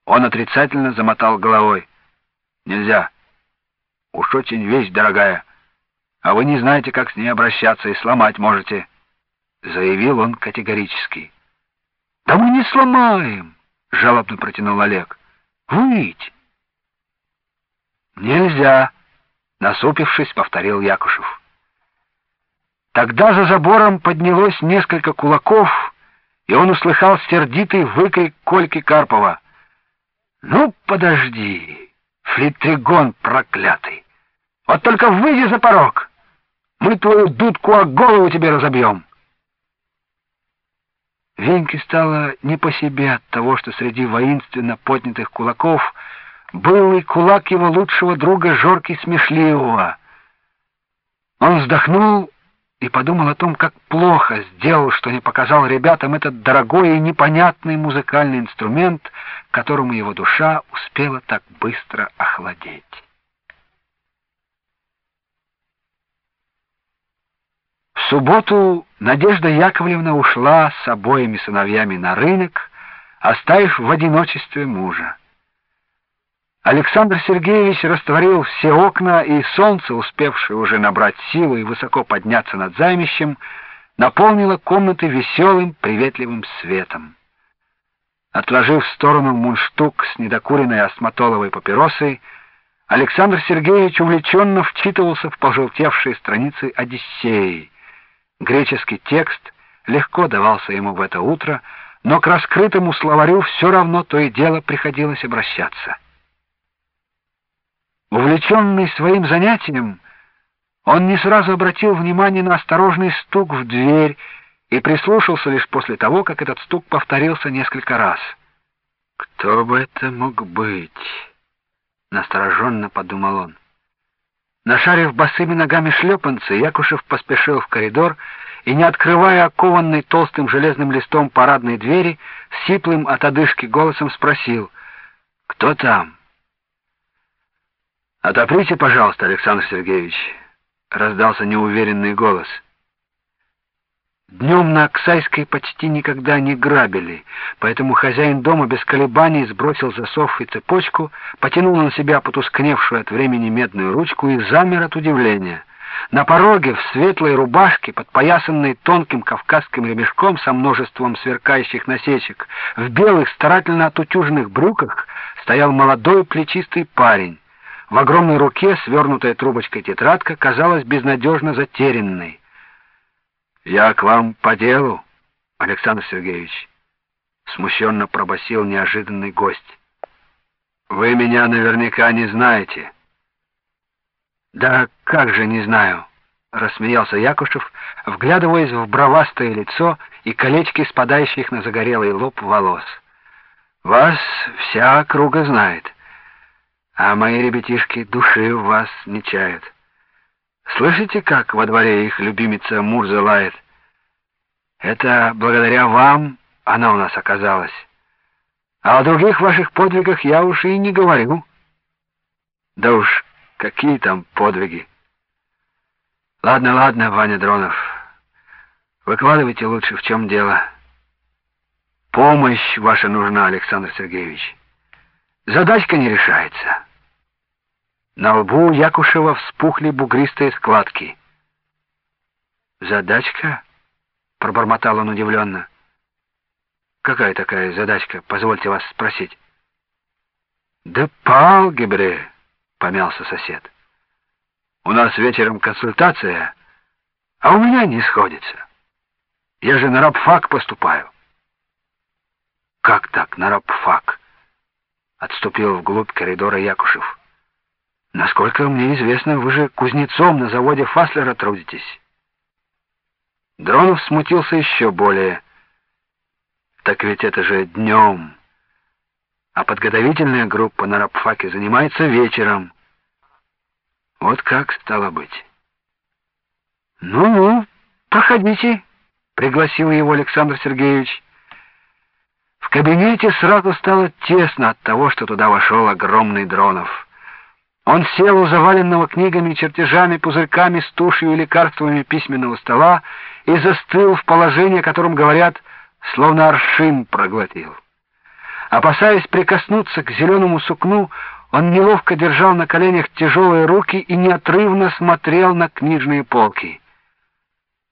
Он отрицательно замотал головой. «Нельзя. Уж очень вещь дорогая. А вы не знаете, как с ней обращаться, и сломать можете», — заявил он категорически. «Да мы не сломаем», — жалобно протянул Олег. «Выйдь». «Нельзя», — насупившись, повторил Якушев. Тогда за забором поднялось несколько кулаков, и он услыхал сердитый выкрик Кольки Карпова. «Ну, подожди, флитригон проклятый! Вот только выйди за порог! Мы твою дудку о голову тебе разобьем!» Веньке стало не по себе от того, что среди воинственно поднятых кулаков был и кулак его лучшего друга Жорки Смешливого. Он вздохнул и подумал о том, как плохо сделал, что не показал ребятам этот дорогой и непонятный музыкальный инструмент, которому его душа успела так быстро охладеть. В субботу Надежда Яковлевна ушла с обоими сыновьями на рынок, оставив в одиночестве мужа. Александр Сергеевич растворил все окна, и солнце, успевшее уже набрать силу и высоко подняться над займищем, наполнило комнаты веселым, приветливым светом. Отложив в сторону мундштук с недокуренной осматоловой папиросой, Александр Сергеевич увлеченно вчитывался в пожелтевшие страницы «Одиссеи». Греческий текст легко давался ему в это утро, но к раскрытому словарю все равно то и дело приходилось обращаться. Увлеченный своим занятием, он не сразу обратил внимание на осторожный стук в дверь и прислушался лишь после того, как этот стук повторился несколько раз. «Кто бы это мог быть?» — настороженно подумал он. Нашарив босыми ногами шлепанцы, Якушев поспешил в коридор и, не открывая окованной толстым железным листом парадной двери, сиплым от одышки голосом спросил: «Кто там?» «Отоприте, пожалуйста, Александр Сергеевич», — раздался неуверенный голос. Днем на Аксайской почти никогда не грабили, поэтому хозяин дома без колебаний сбросил засов и цепочку, потянул на себя потускневшую от времени медную ручку и замер от удивления. На пороге в светлой рубашке, подпоясанной тонким кавказским ремешком со множеством сверкающих насечек, в белых старательно отутюженных брюках стоял молодой плечистый парень. В огромной руке свернутая трубочкой тетрадка казалась безнадежно затерянной. «Я к вам по делу, Александр Сергеевич», — смущенно пробасил неожиданный гость. «Вы меня наверняка не знаете». «Да как же не знаю», — рассмеялся Якушев, вглядываясь в бровастое лицо и колечки спадающих на загорелый лоб волос. «Вас вся округа знает, а мои ребятишки души в вас не чают. Слышите, как во дворе их любимица Мурза лает? Это благодаря вам она у нас оказалась. А о других ваших подвигах я уж и не говорю». «Да уж, какие там подвиги?» «Ладно, ладно, Ваня Дронов, выкладывайте лучше, в чем дело». «Помощь ваша нужна, Александр Сергеевич. Задачка не решается». На лбу Якушева вспухли бугристые складки. «Задачка?» — пробормотал он удивленно. «Какая такая задачка, позвольте вас спросить?» «Да по алгебре», — помялся сосед. «У нас вечером консультация, а у меня не сходится. Я же на рабфак поступаю». «Как так, на рабфак?» — отступил вглубь коридора Якушев. «Насколько мне известно, вы же кузнецом на заводе Фаслера трудитесь». Дронов смутился еще более. «Так ведь это же днем, а подготовительная группа на рабфаке занимается вечером». «Вот как стало быть». «Ну-ну, проходите», — пригласил его Александр Сергеевич. В кабинете сразу стало тесно от того, что туда вошел огромный Дронов. Он сел у заваленного книгами, чертежами, пузырьками с тушью и лекарствами письменного стола и застыл в положении, о котором говорят, словно аршин проглотил. Опасаясь прикоснуться к зеленому сукну, он неловко держал на коленях тяжелые руки и неотрывно смотрел на книжные полки.